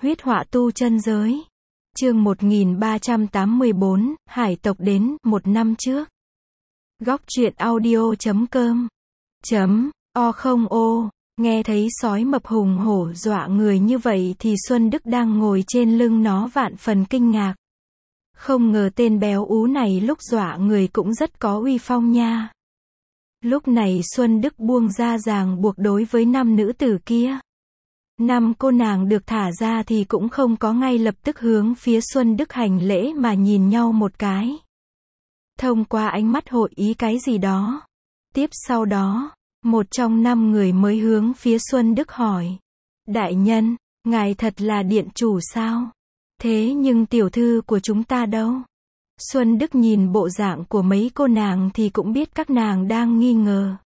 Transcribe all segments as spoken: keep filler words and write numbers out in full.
Huyết họa tu chân giới. Chương một nghìn ba trăm tám mươi bốn, hải tộc đến, một năm trước. Góc truyện audio chấm com. Chấm, o không ô, nghe thấy sói mập hùng hổ dọa người như vậy thì Xuân Đức đang ngồi trên lưng nó vạn phần kinh ngạc. Không ngờ tên béo ú này lúc dọa người cũng rất có uy phong nha. Lúc này Xuân Đức buông ra ràng buộc đối với năm nữ tử kia. Năm cô nàng được thả ra thì cũng không có ngay lập tức hướng phía Xuân Đức hành lễ mà nhìn nhau một cái. Thông qua ánh mắt hội ý cái gì đó. Tiếp sau đó, một trong năm người mới hướng phía Xuân Đức hỏi. Đại nhân, ngài thật là điện chủ sao? Thế nhưng tiểu thư của chúng ta đâu? Xuân Đức nhìn bộ dạng của mấy cô nàng thì cũng biết các nàng đang nghi ngờ.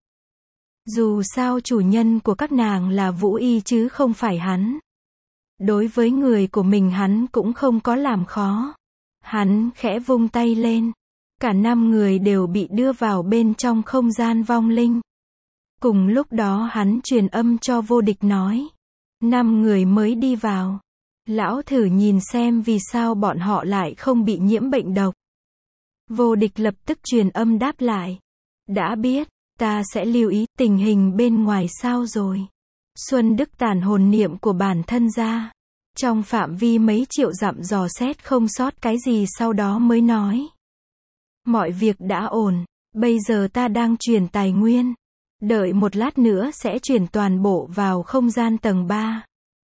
Dù sao chủ nhân của các nàng là Vũ Y chứ không phải hắn. Đối với người của mình hắn cũng không có làm khó. Hắn khẽ vung tay lên. Cả năm người đều bị đưa vào bên trong không gian vong linh. Cùng lúc đó hắn truyền âm cho Vô Địch nói. Năm người mới đi vào. Lão thử nhìn xem vì sao bọn họ lại không bị nhiễm bệnh độc. Vô Địch lập tức truyền âm đáp lại. Đã biết, ta sẽ lưu ý tình hình bên ngoài sao rồi. Xuân Đức tản hồn niệm của bản thân ra. Trong phạm vi mấy triệu dặm dò xét không sót cái gì sau đó mới nói. Mọi việc đã ổn, bây giờ ta đang chuyển tài nguyên. Đợi một lát nữa sẽ chuyển toàn bộ vào không gian tầng ba.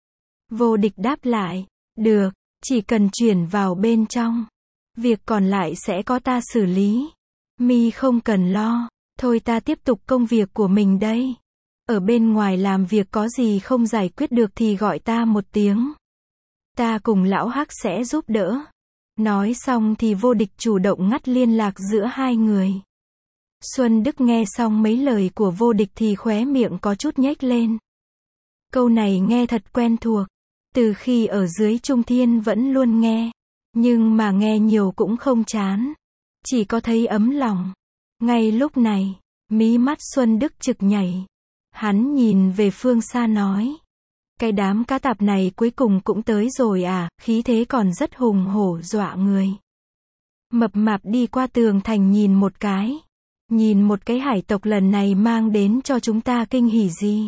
Vô Địch đáp lại. Được, chỉ cần chuyển vào bên trong. Việc còn lại sẽ có ta xử lý. Mi không cần lo, thôi ta tiếp tục công việc của mình đây. Ở bên ngoài làm việc có gì không giải quyết được thì gọi ta một tiếng. Ta cùng lão Hắc sẽ giúp đỡ. Nói xong thì Vô Địch chủ động ngắt liên lạc giữa hai người. Xuân Đức nghe xong mấy lời của Vô Địch thì khóe miệng có chút nhếch lên. Câu này nghe thật quen thuộc. Từ khi ở dưới Trung Thiên vẫn luôn nghe. Nhưng mà nghe nhiều cũng không chán. Chỉ có thấy ấm lòng. Ngay lúc này, mí mắt Xuân Đức trực nhảy. Hắn nhìn về phương xa nói. Cái đám cá tạp này cuối cùng cũng tới rồi à, khí thế còn rất hùng hổ dọa người. Mập mạp đi qua tường thành nhìn một cái. Nhìn một cái hải tộc lần này mang đến cho chúng ta kinh hỉ gì.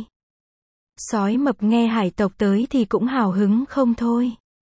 Sói mập nghe hải tộc tới thì cũng hào hứng không thôi.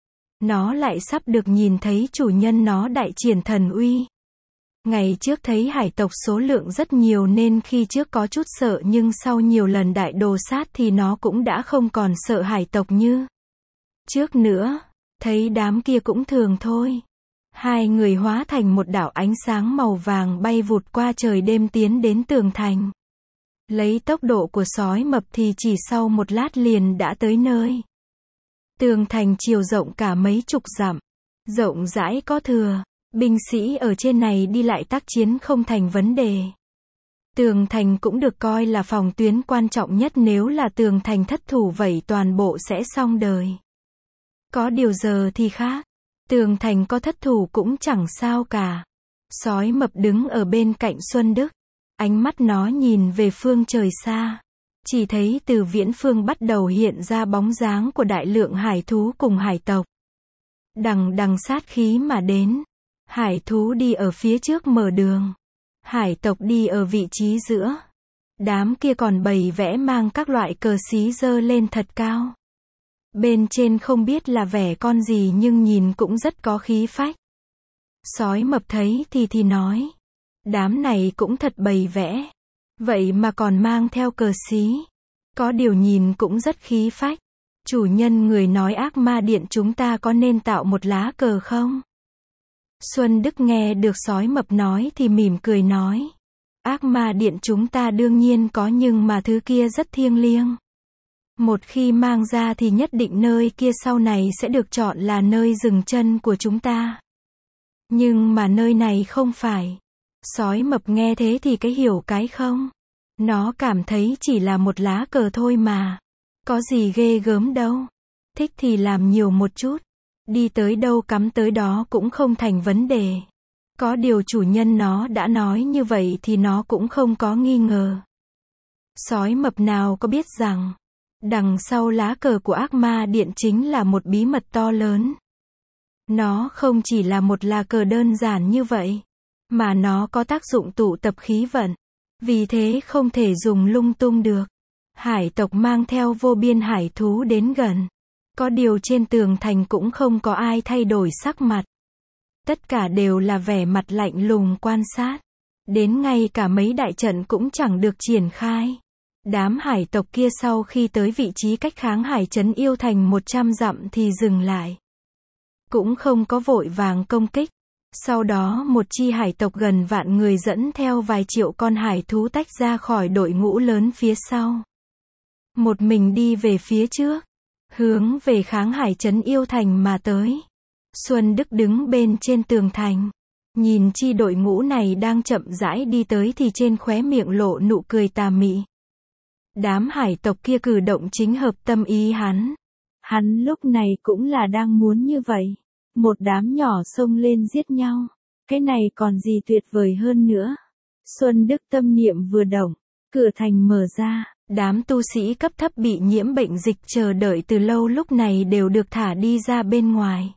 Nó lại sắp được nhìn thấy chủ nhân nó đại triển thần uy. Ngày trước thấy hải tộc số lượng rất nhiều nên khi trước có chút sợ nhưng sau nhiều lần đại đồ sát thì nó cũng đã không còn sợ hải tộc như trước nữa. Thấy đám kia cũng thường thôi. Hai người hóa thành một đạo ánh sáng màu vàng bay vụt qua trời đêm tiến đến tường thành. Lấy tốc độ của sói mập thì chỉ sau một lát liền đã tới nơi. Tường thành chiều rộng cả mấy chục dặm. Rộng rãi có thừa. Binh sĩ ở trên này đi lại tác chiến không thành vấn đề. Tường thành cũng được coi là phòng tuyến quan trọng nhất, nếu là tường thành thất thủ vậy toàn bộ sẽ xong đời. Có điều giờ thì khác. Tường thành có thất thủ cũng chẳng sao cả. Sói mập đứng ở bên cạnh Xuân Đức. Ánh mắt nó nhìn về phương trời xa. Chỉ thấy từ viễn phương bắt đầu hiện ra bóng dáng của đại lượng hải thú cùng hải tộc. Đằng đằng sát khí mà đến. Hải thú đi ở phía trước mở đường. Hải tộc đi ở vị trí giữa. Đám kia còn bày vẽ mang các loại cờ xí dơ lên thật cao. Bên trên không biết là vẻ con gì nhưng nhìn cũng rất có khí phách. Sói mập thấy thì thì nói. Đám này cũng thật bày vẽ. Vậy mà còn mang theo cờ xí. Có điều nhìn cũng rất khí phách. Chủ nhân người nói ác ma điện chúng ta có nên tạo một lá cờ không? Xuân Đức nghe được sói mập nói thì mỉm cười nói. Ác ma điện chúng ta đương nhiên có nhưng mà thứ kia rất thiêng liêng. Một khi mang ra thì nhất định nơi kia sau này sẽ được chọn là nơi dừng chân của chúng ta. Nhưng mà nơi này không phải. Sói mập nghe thế thì cái hiểu cái không. Nó cảm thấy chỉ là một lá cờ thôi mà. Có gì ghê gớm đâu. Thích thì làm nhiều một chút. Đi tới đâu cắm tới đó cũng không thành vấn đề. Có điều chủ nhân nó đã nói như vậy thì nó cũng không có nghi ngờ. Sói mập nào có biết rằng, Đằng sau lá cờ của ác ma điện chính là một bí mật to lớn. Nó không chỉ là một lá cờ đơn giản như vậy, mà nó có tác dụng tụ tập khí vận. Vì thế không thể dùng lung tung được. Hải tộc mang theo vô biên hải thú đến gần. Có điều trên tường thành cũng không có ai thay đổi sắc mặt. Tất cả đều là vẻ mặt lạnh lùng quan sát. Đến ngay cả mấy đại trận cũng chẳng được triển khai. Đám hải tộc kia sau khi tới vị trí cách kháng hải trấn yêu thành một trăm dặm thì dừng lại. Cũng không có vội vàng công kích. Sau đó một chi hải tộc gần vạn người dẫn theo vài triệu con hải thú tách ra khỏi đội ngũ lớn phía sau. Một mình đi về phía trước, hướng về kháng hải trấn yêu thành mà tới. Xuân Đức đứng bên trên tường thành, nhìn chi đội ngũ này đang chậm rãi đi tới thì trên khóe miệng lộ nụ cười tà mị. Đám hải tộc kia cử động chính hợp tâm ý hắn. Hắn lúc này cũng là đang muốn như vậy. Một đám nhỏ xông lên giết nhau. Cái này còn gì tuyệt vời hơn nữa. Xuân Đức tâm niệm vừa động, cửa thành mở ra. Đám tu sĩ cấp thấp bị nhiễm bệnh dịch chờ đợi từ lâu lúc này đều được thả đi ra bên ngoài.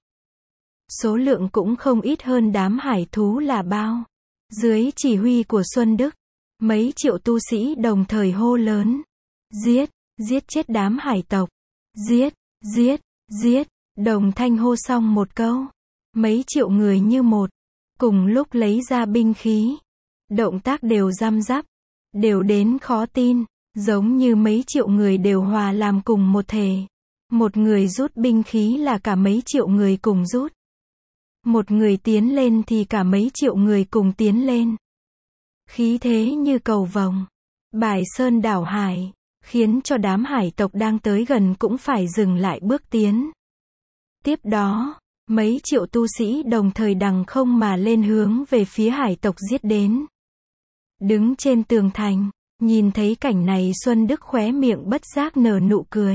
Số lượng cũng không ít hơn đám hải thú là bao. Dưới chỉ huy của Xuân Đức, mấy triệu tu sĩ đồng thời hô lớn. Giết, giết chết đám hải tộc. Giết, giết, giết. Đồng thanh hô xong một câu. Mấy triệu người như một. Cùng lúc lấy ra binh khí. Động tác đều răm rắp. Đều đến khó tin. Giống như mấy triệu người đều hòa làm cùng một thể. Một người rút binh khí là cả mấy triệu người cùng rút. Một người tiến lên thì cả mấy triệu người cùng tiến lên. Khí thế như cầu vồng. Bài sơn đảo hải. Khiến cho đám hải tộc đang tới gần cũng phải dừng lại bước tiến. Tiếp đó, mấy triệu tu sĩ đồng thời đằng không mà lên hướng về phía hải tộc giết đến. Đứng trên tường thành, nhìn thấy cảnh này Xuân Đức khóe miệng bất giác nở nụ cười.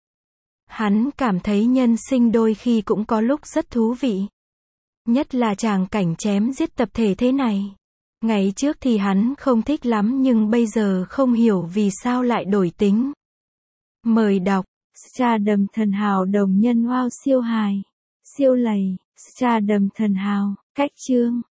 Hắn cảm thấy nhân sinh đôi khi cũng có lúc rất thú vị. Nhất là tràng cảnh chém giết tập thể thế này. Ngày trước thì hắn không thích lắm nhưng bây giờ không hiểu vì sao lại đổi tính. Mời đọc. Stardom thần hào đồng nhân wow siêu hài. Siêu lầy. Stardom thần hào. Cách chương.